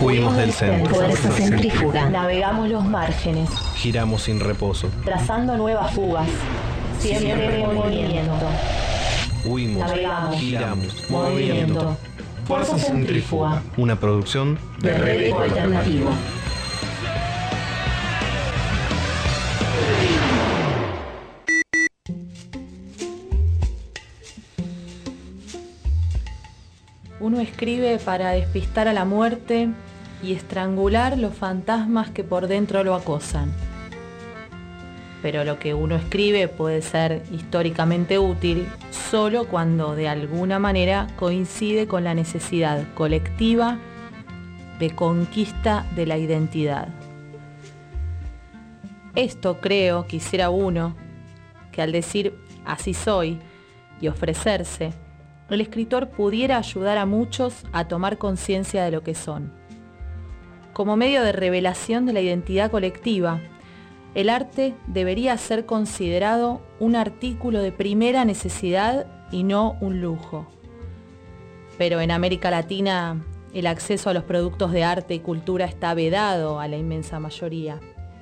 Huimos del centro. Fuerza centrífuga. Navegamos los márgenes, Giramos sin reposo. trazando nuevas fugas. Siempre en movimiento. Huimos, Navegamos. giramos, Movimiento. Fuerza centrífuga. Una producción De Red Eco Alternativo. Uno escribe para despistar a la muerte y estrangular los fantasmas que por dentro lo acosan. Pero lo que uno escribe puede ser históricamente útil solo cuando de alguna manera coincide con la necesidad colectiva de conquista de la identidad. Esto creo quisiera uno, que al decir así soy y ofrecerse, el escritor pudiera ayudar a muchos a tomar conciencia de lo que son. Como medio de revelación de la identidad colectiva, el arte debería ser considerado un artículo de primera necesidad y no un lujo. Pero en América Latina el acceso a los productos de arte y cultura está vedado a la inmensa mayoría.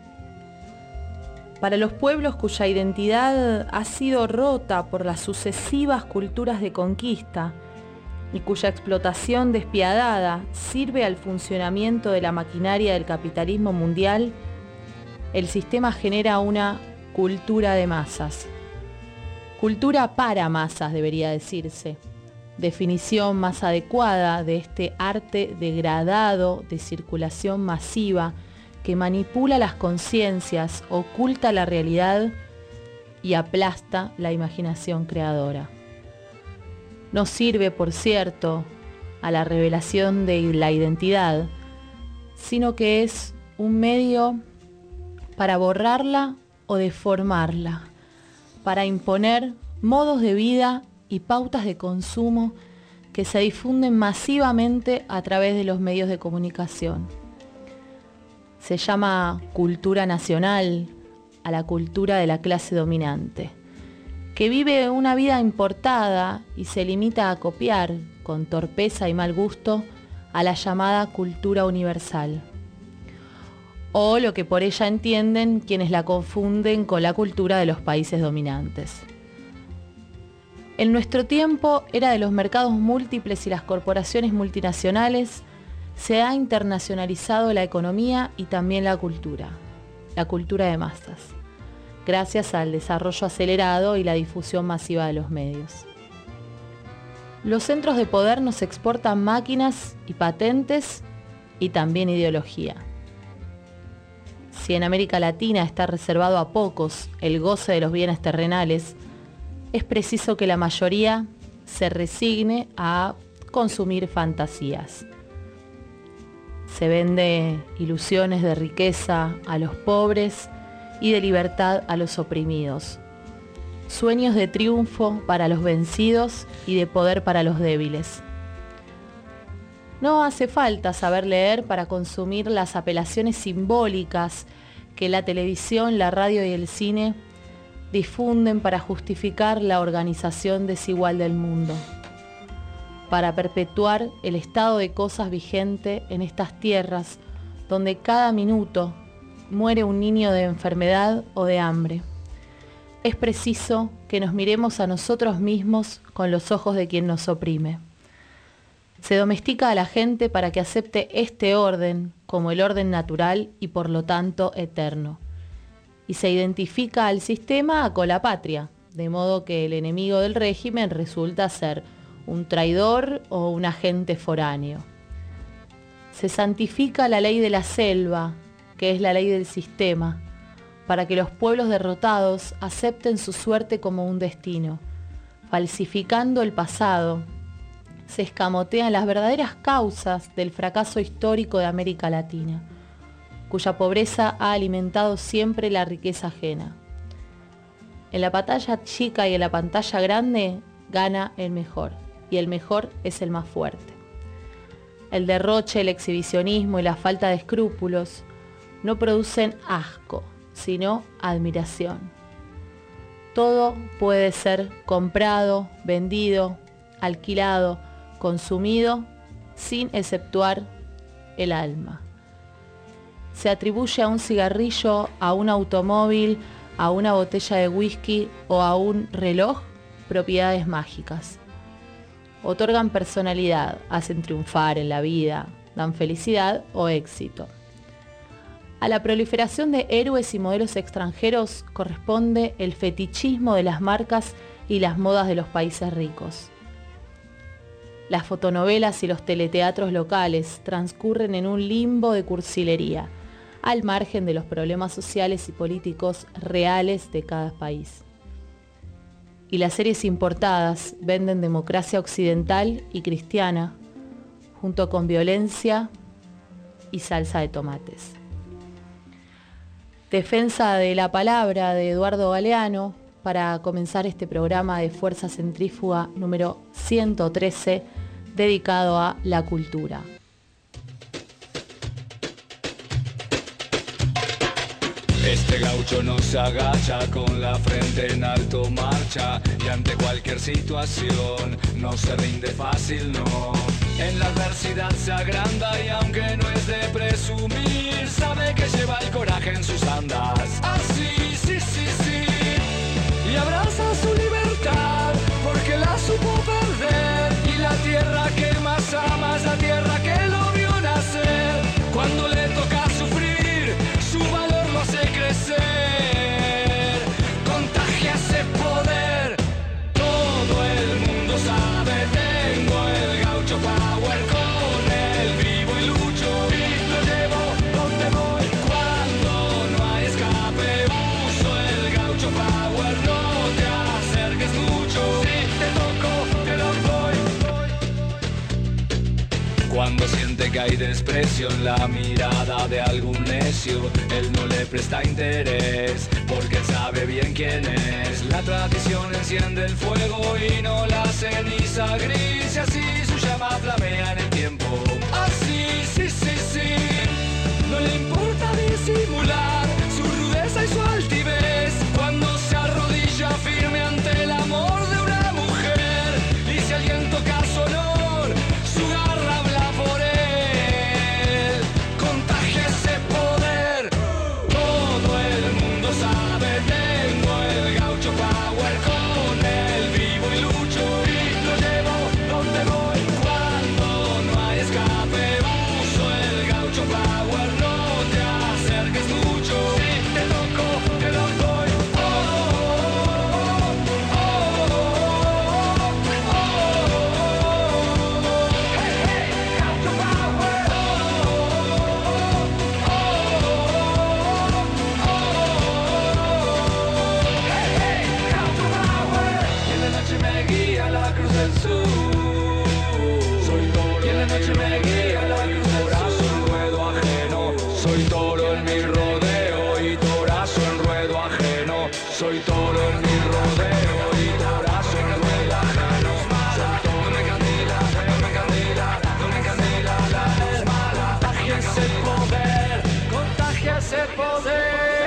Para los pueblos cuya identidad ha sido rota por las sucesivas culturas de conquista y cuya explotación despiadada sirve al funcionamiento de la maquinaria del capitalismo mundial, el sistema genera una cultura de masas. Cultura para masas, debería decirse. Definición más adecuada de este arte degradado de circulación masiva que manipula las conciencias, oculta la realidad y aplasta la imaginación creadora. No sirve, por cierto, a la revelación de la identidad, sino que es un medio para borrarla o deformarla, para imponer modos de vida y pautas de consumo que se difunden masivamente a través de los medios de comunicación. Se llama cultura nacional a la cultura de la clase dominante, que vive una vida importada y se limita a copiar, con torpeza y mal gusto, a la llamada cultura universal. O lo que por ella entienden quienes la confunden con la cultura de los países dominantes. En nuestro tiempo, era de los mercados múltiples y las corporaciones multinacionales, se ha internacionalizado la economía y también la cultura de masas, gracias al desarrollo acelerado y la difusión masiva de los medios. Los centros de poder nos exportan máquinas y patentes y también ideología. Si en América Latina está reservado a pocos el goce de los bienes terrenales, es preciso que la mayoría se resigne a consumir fantasías. Se vende ilusiones de riqueza a los pobres y de libertad a los oprimidos. Sueños de triunfo para los vencidos y de poder para los débiles. No hace falta saber leer para consumir las apelaciones simbólicas que la televisión, la radio y el cine difunden para justificar la organización desigual del mundo, para perpetuar el estado de cosas vigente en estas tierras donde cada minuto muere un niño de enfermedad o de hambre. Es preciso que nos miremos a nosotros mismos con los ojos de quien nos oprime. Se domestica a la gente para que acepte este orden como el orden natural y por lo tanto eterno. Y se identifica al sistema con la patria, de modo que el enemigo del régimen resulta ser un traidor o un agente foráneo. Se santifica la ley de la selva, que es la ley del sistema, para que los pueblos derrotados acepten su suerte como un destino. Falsificando el pasado, se escamotean las verdaderas causas del fracaso histórico de América Latina, cuya pobreza ha alimentado siempre la riqueza ajena. En la pantalla chica y en la pantalla grande gana el mejor, y el mejor es el más fuerte. El derroche, el exhibicionismo y la falta de escrúpulos no producen asco, sino admiración. Todo puede ser comprado, vendido, alquilado, consumido, sin exceptuar el alma. Se atribuye a un cigarrillo, a un automóvil, a una botella de whisky o a un reloj propiedades mágicas. Otorgan personalidad, hacen triunfar en la vida, dan felicidad o éxito. A la proliferación de héroes y modelos extranjeros corresponde el fetichismo de las marcas y las modas de los países ricos. Las fotonovelas y los teleteatros locales transcurren en un limbo de cursilería, al margen de los problemas sociales y políticos reales de cada país. Y las series importadas venden democracia occidental y cristiana, junto con violencia y salsa de tomates. Defensa de la palabra de Eduardo Galeano para comenzar este programa de Fuerza Centrífuga número 113 dedicado a la cultura. Este gaucho no se agacha, con la frente en alto marcha, y ante cualquier situación no se rinde fácil, no. En la adversidad se agranda y aunque no es de presumir, sabe que lleva el coraje en sus andas. Así, sí, sí, sí. Y abraza su libertad porque la supo perder, y la tierra que más ama es la tierra que lo vio nacer. Cuando le toca sufrir, su valor lo hace crecer. Contagia ese poder, todo el mundo sabe. Tengo el gaucho power, con él vivo y lucho, y lo llevo donde voy. Cuando no hay escape, uso el gaucho power. No te acerques mucho, si te toco te lo doy. Cuando siente que hay desprecio en la mirada de algún necio, él no le presta interés, porque él sabe bien quién es. La tradición enciende el fuego y no la ceniza gris, y así su llama flamea en el tiempo. Así, sí, sí, sí. No le importa disimular su rudeza y su altivez, cuando se arrodilla firme ante el amor de una mujer. Y si alguien toca su honor, su garra habla por él. Contagia ese poder, todo el mundo sabe. Tengo el gaucho power, con él vivo y lucho, y lo llevo donde voy. Cuando no hay escape, uso el gaucho power. No te acerques mucho, si te toco te lo doy. Oh, oh, oh, oh, oh, oh. Hey, hey, gaucho power. Oh, oh, oh, oh, oh. Hey, hey, gaucho power. Y en la noche me guía la cruz del sur. Soy toro. Y en la noche me guía la cruz del brazo en ruedo ajeno. Soy toro en mi rodeo y torazo en ruedo ajeno. Soy toro en mi rodeo y torazo en ruedo ajeno. Soy toro. No me encandila, no me encandila, no me encandila la mala. Contagia ese poder, contagia ese poder.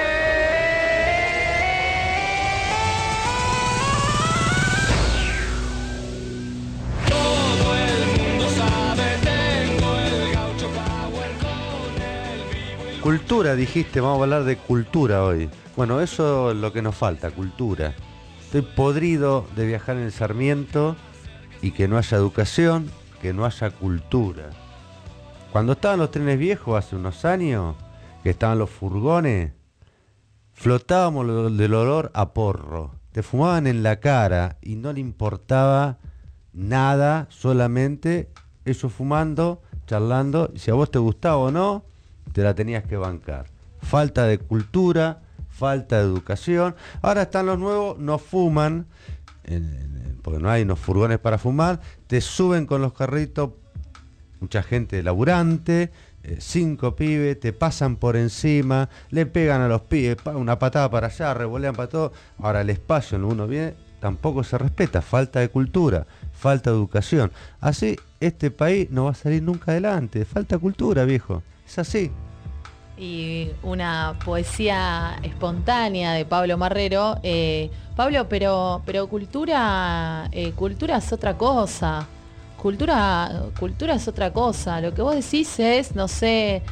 Todo el mundo sabe, tengo el gaucho power, con él vivo y Cultura, dijiste, vamos a hablar de cultura hoy. Bueno, eso es lo que nos falta, cultura. Estoy podrido de viajar en el Sarmiento y que no haya educación, que no haya cultura. Cuando estaban los trenes viejos hace unos años, que estaban los furgones, flotábamos del olor a porro. Te fumaban en la cara y no le importaba nada, solamente ellos fumando, charlando, y si a vos te gustaba o no, te la tenías que bancar. Falta de cultura, falta de educación. Ahora están los nuevos, no fuman, porque no hay unos furgones para fumar, te suben con los carritos, mucha gente laburante, 5 pibes, te pasan por encima, le pegan a los pibes, una patada para allá, revolean para todo. Ahora el espacio donde uno viene tampoco se respeta, falta de cultura, falta de educación. Así este país no va a salir nunca adelante, falta cultura, viejo, es así. Y una poesía espontánea de Pablo Marrero. Pablo, pero cultura es otra cosa. cultura es otra cosa. Lo que vos decís es, no sé,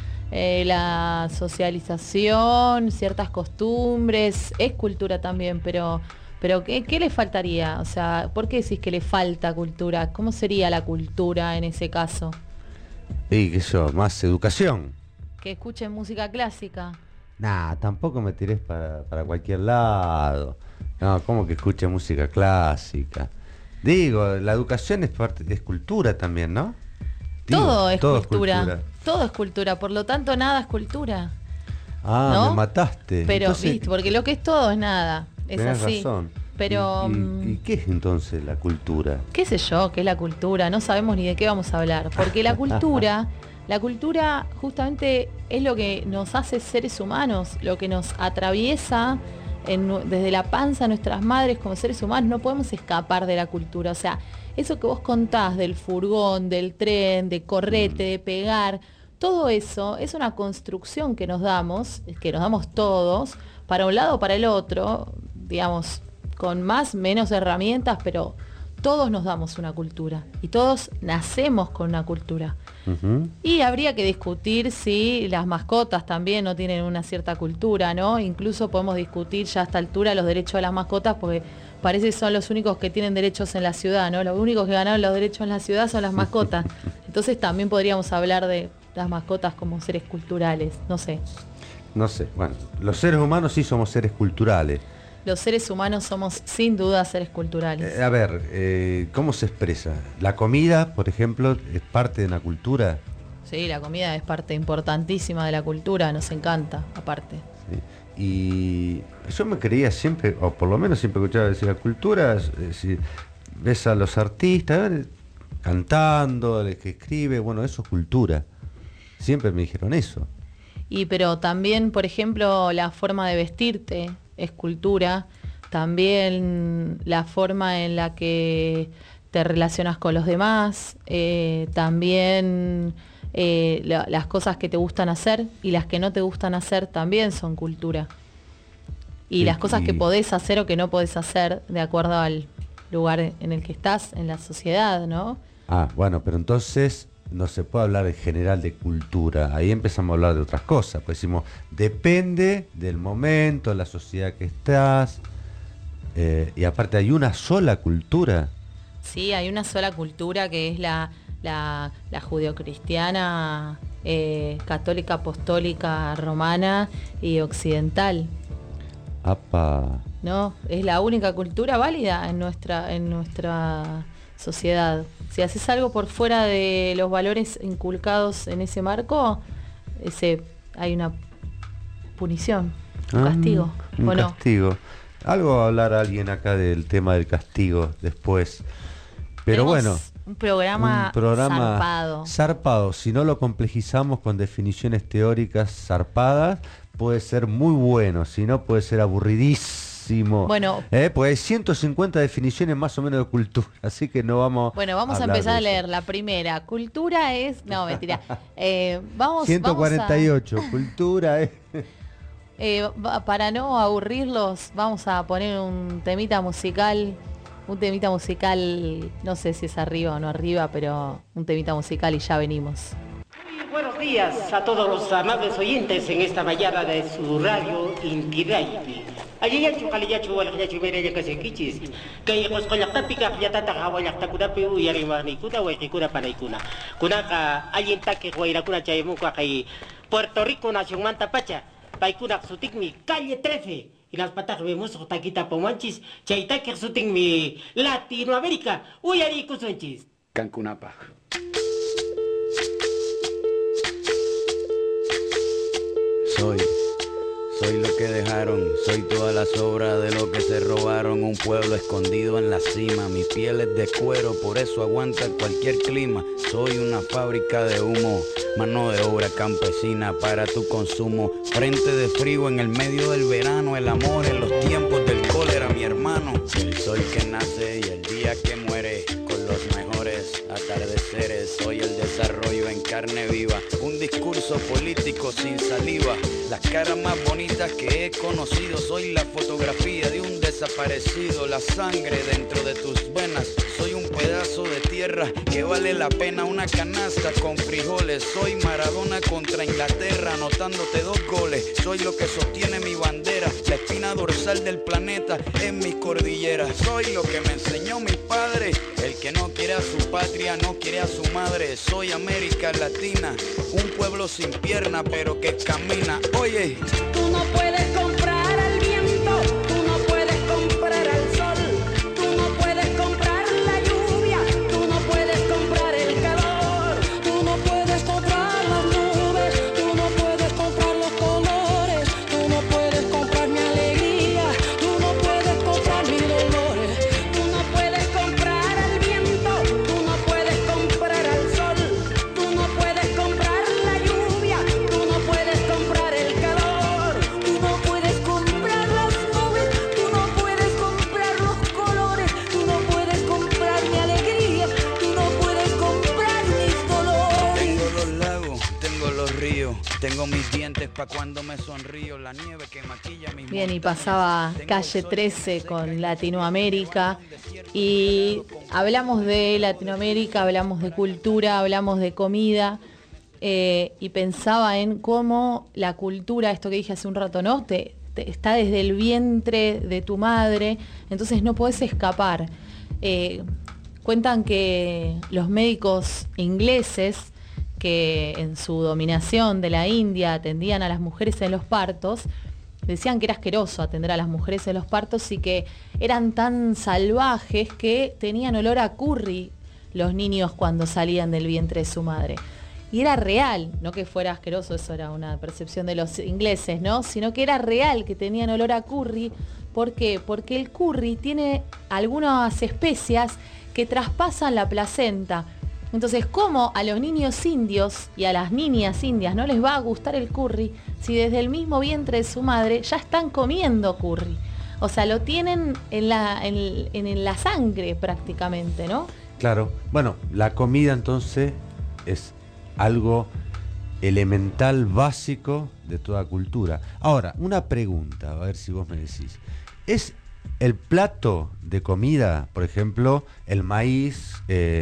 la socialización, ciertas costumbres, es cultura también, pero ¿qué le faltaría? O sea, ¿por qué decís que le falta cultura? ¿Cómo sería la cultura en ese caso? Y más educación. Que escuchen música clásica. Nah, tampoco me tirés para cualquier lado. No, ¿cómo que escuche música clásica? Digo, la educación es cultura también, ¿no? Todo es cultura. Todo es cultura, por lo tanto nada es cultura. Ah, ¿no? Me mataste. Pero, entonces, viste, porque lo que es todo es nada. Es tenés así. razón. Pero, ¿Y qué es entonces la cultura? qué sé yo, qué es la cultura, no sabemos ni de qué vamos a hablar, porque la cultura justamente es lo que nos hace seres humanos, lo que nos atraviesa desde la panza de nuestras madres como seres humanos. No podemos escapar de la cultura. O sea, eso que vos contás del furgón, del tren, de correte, de pegar, todo eso es una construcción que nos damos todos, para un lado o para el otro, digamos, con más, menos herramientas, pero todos nos damos una cultura y todos nacemos con una cultura. Uh-huh. Y habría que discutir si las mascotas también no tienen una cierta cultura, ¿no? Incluso podemos discutir ya a esta altura los derechos de las mascotas, porque parece que son los únicos que tienen derechos en la ciudad, ¿no? Los únicos que ganaron los derechos en la ciudad son las mascotas. Entonces también podríamos hablar de las mascotas como seres culturales, no sé. No sé, bueno, los seres humanos sí somos seres culturales. Los seres humanos somos sin duda seres culturales. A ver, ¿cómo se expresa? ¿La comida, por ejemplo, es parte de una cultura? Sí, la comida es parte importantísima de la cultura, nos encanta, aparte. Sí. Y yo me creía siempre, o por lo menos siempre escuchaba decir, la cultura, si ves a los artistas cantando, el que escribe, bueno, eso es cultura. Siempre me dijeron eso. Pero también, por ejemplo, la forma de vestirte es cultura, también la forma en la que te relacionas con los demás, también las cosas que te gustan hacer y las que no te gustan hacer también son cultura. Y las cosas que podés hacer o que no podés hacer de acuerdo al lugar en el que estás, en la sociedad, ¿no? Ah, bueno, pero entonces no se puede hablar en general de cultura. Ahí empezamos a hablar de otras cosas. Pues decimos, depende del momento, la sociedad que estás. Y aparte hay una sola cultura. Sí, hay una sola cultura que es la judeocristiana, católica, apostólica, romana y occidental. ¡Apa! No, es la única cultura válida en nuestra sociedad. Si haces algo por fuera de los valores inculcados en ese marco, hay una punición, un castigo. Un castigo. Algo va a hablar alguien acá del tema del castigo después. Pero bueno, un programa zarpado. Si no lo complejizamos con definiciones teóricas zarpadas, puede ser muy bueno. Si no, puede ser aburridísimo. Bueno, pues hay 150 definiciones más o menos de cultura, así que no vamos. Bueno, vamos a empezar a leer. La primera, cultura es, no, mentira. 148, cultura es. Para no aburrirlos, vamos a poner un temita musical, no sé si es arriba o no arriba, pero un temita musical y ya venimos. Buenos días a todos los amables oyentes en esta mañana de su radio Inti Raymi. Ayayachu, kaliyachu, walayachu, mereya kasekichis. Kay koskolaktapica, yatata, hawalaktakunapi, uyarimanikuna, huayikuna, panaikuna. Kunaka, ayintaki, huayrakuna, chayamuka, kay Puerto Rico, Nación Mantapacha. Paikuna, sutikmi, calle 13. Y las patas vemos, taquita pomanchis, chaitaki, sutikmi, Latinoamérica, uyarikusunchis. Cancunapa. Soy lo que dejaron, soy toda la sobra de lo que se robaron. Un pueblo escondido en la cima, mi piel es de cuero, por eso aguanta cualquier clima. Soy una fábrica de humo, mano de obra campesina para tu consumo. Frente de frío en el medio del verano, el amor en los tiempos del cólera, mi hermano. El sol que nace y el día que muere, con los mejores atardeceres. seres. Soy el desarrollo en carne viva, un discurso político sin saliva. Las caras más bonitas que he conocido, soy la fotografía de un desaparecido. La sangre dentro de tus venas, soy un pedazo de tierra que vale la pena una canasta con frijoles. Soy Maradona contra Inglaterra, anotándote 2 goles. Soy lo que sostiene mi bandera, la espina dorsal del planeta en mi cordillera. Soy lo que me enseñó mi padre, el que no quiere a su patria, no quiere a su madre. Soy América Latina, un pueblo sin pierna pero que camina. Oye, tú no puedes comprar al viento, tú no puedes comprar al sol, tú no puedes comprar la lluvia, tú no puedes comprar el calor, tú no puedes comprar las nubes, tú no puedes comprar los colores, tú no puedes comprar mi alegría, tú no puedes comprar mis dolores, tú no puedes comprar al viento, tú no puedes comprar al sol, tú no puedes comprar la lluvia, tú no puedes comprar el calor, tú no puedes comprar las nubes, tú no puedes comprar los colores, tú no puedes comprar mi alegría, tú no puedes comprar mis dolores. tengo los lagos, tengo los ríos, tengo mis dientes pa' cuando me sonrío, la nieve que maquilla mis Bien, y montañas. pasaba Calle 13 con Latinoamérica y hablamos de Latinoamérica, hablamos de cultura, hablamos de comida y pensaba en cómo la cultura, esto que dije hace un rato, ¿no? Está desde el vientre de tu madre, entonces no podés escapar. Cuentan que los médicos ingleses que en su dominación de la India atendían a las mujeres en los partos, decían que era asqueroso atender a las mujeres en los partos y que eran tan salvajes que tenían olor a curry los niños cuando salían del vientre de su madre. Y era real, no que fuera asqueroso, eso era una percepción de los ingleses, ¿no? Sino que era real que tenían olor a curry. ¿Por qué? Porque el curry tiene algunas especias que traspasan la placenta. Entonces, ¿cómo a los niños indios y a las niñas indias no les va a gustar el curry si desde el mismo vientre de su madre ya están comiendo curry? O sea, lo tienen en la sangre prácticamente, ¿no? Claro. Bueno, la comida entonces es algo elemental, básico de toda cultura. Ahora, una pregunta, a ver si vos me decís. ¿Es el plato de comida, por ejemplo, el maíz...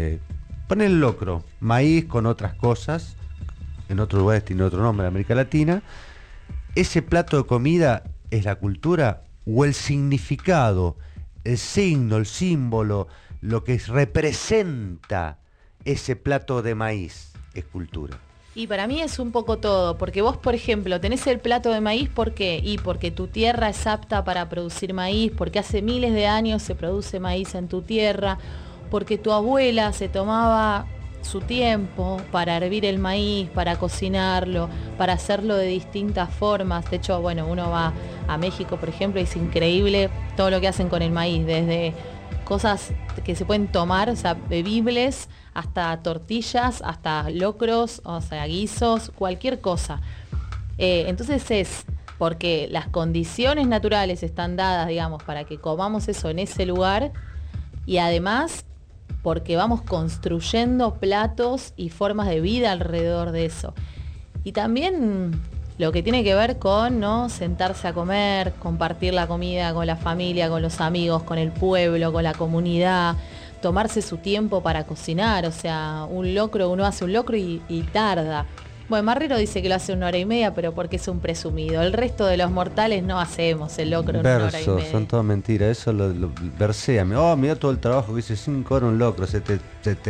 Pon el locro, maíz con otras cosas, en otros lugares tiene otro nombre, en América Latina. ¿Ese plato de comida es la cultura o el significado, el signo, el símbolo, lo que representa ese plato de maíz es cultura? Y para mí es un poco todo, porque vos, por ejemplo, tenés el plato de maíz, ¿por qué? Y porque tu tierra es apta para producir maíz, porque hace miles de años se produce maíz en tu tierra, porque tu abuela se tomaba su tiempo para hervir el maíz, para cocinarlo, para hacerlo de distintas formas. De hecho, bueno, uno va a México, por ejemplo, y es increíble todo lo que hacen con el maíz, desde cosas que se pueden tomar, o sea, bebibles, hasta tortillas, hasta locros, o sea, guisos, cualquier cosa. Entonces es porque las condiciones naturales están dadas, digamos, para que comamos eso en ese lugar, y además porque vamos construyendo platos y formas de vida alrededor de eso. Y también lo que tiene que ver con, ¿no?, sentarse a comer, compartir la comida con la familia, con los amigos, con el pueblo, con la comunidad, tomarse su tiempo para cocinar. O sea, un locro, uno hace un locro y tarda. Bueno, Marrero dice que lo hace en 1 hora y media, pero porque es un presumido. El resto de los mortales no hacemos el locro en 1 hora y media. Son todas mentiras, eso lo versea. Mira todo el trabajo que hice 5 horas un locro, se te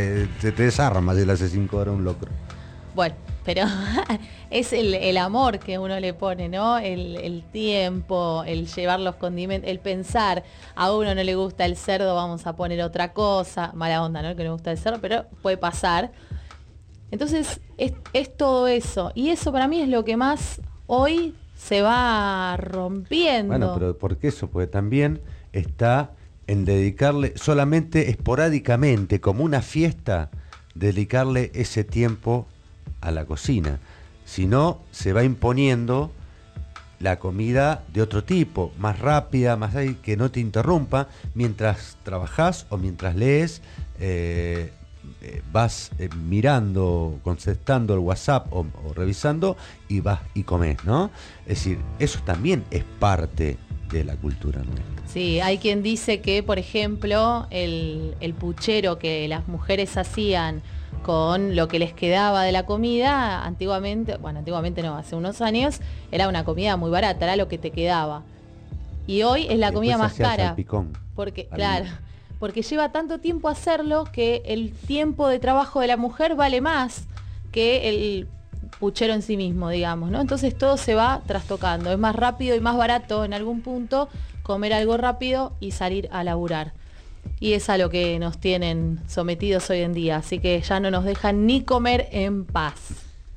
desarma si le hace 5 horas un locro. Bueno, pero es el amor que uno le pone, ¿no? El tiempo, el llevar los condimentos, el pensar, a uno no le gusta el cerdo, vamos a poner otra cosa. Mala onda, ¿no? Que no le gusta el cerdo, pero puede pasar. Entonces es todo eso, y eso para mí es lo que más hoy se va rompiendo. Bueno, pero ¿por qué eso? Porque también está en dedicarle solamente esporádicamente, como una fiesta, dedicarle ese tiempo a la cocina. Si no, se va imponiendo la comida de otro tipo, más rápida, más que no te interrumpa mientras trabajás o mientras lees. vas mirando, contestando el WhatsApp o revisando y vas y comes, ¿no? Es decir, eso también es parte de la cultura nuestra. Sí, hay quien dice que, por ejemplo, el puchero que las mujeres hacían con lo que les quedaba de la comida, antiguamente no, hace unos años, era una comida muy barata, era lo que te quedaba. Y hoy es la comida más cara. Porque, claro, porque lleva tanto tiempo hacerlo que el tiempo de trabajo de la mujer vale más que el puchero en sí mismo, digamos, ¿no? Entonces todo se va trastocando. Es más rápido y más barato en algún punto comer algo rápido y salir a laburar. Y es a lo que nos tienen sometidos hoy en día, así que ya no nos dejan ni comer en paz.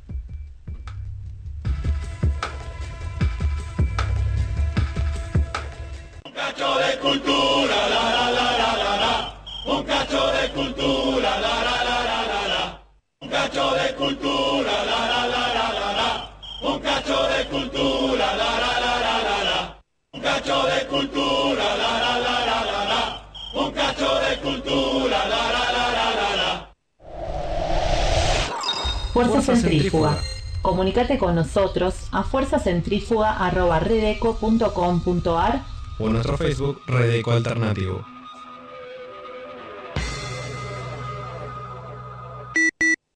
Un cacho de cultura, la la la la la la. Un cacho de cultura, la la la la la la. Un cacho de cultura, la la la la la la. Un cacho de cultura, la la la la la la. Un cacho de cultura, la la la la la la. Un cacho de cultura, la la la la la la. Fuerza Centrífuga. Comunícate con nosotros a fuerzacentrífuga@redeco.com.ar o en nuestro Facebook Redeco Alternativo.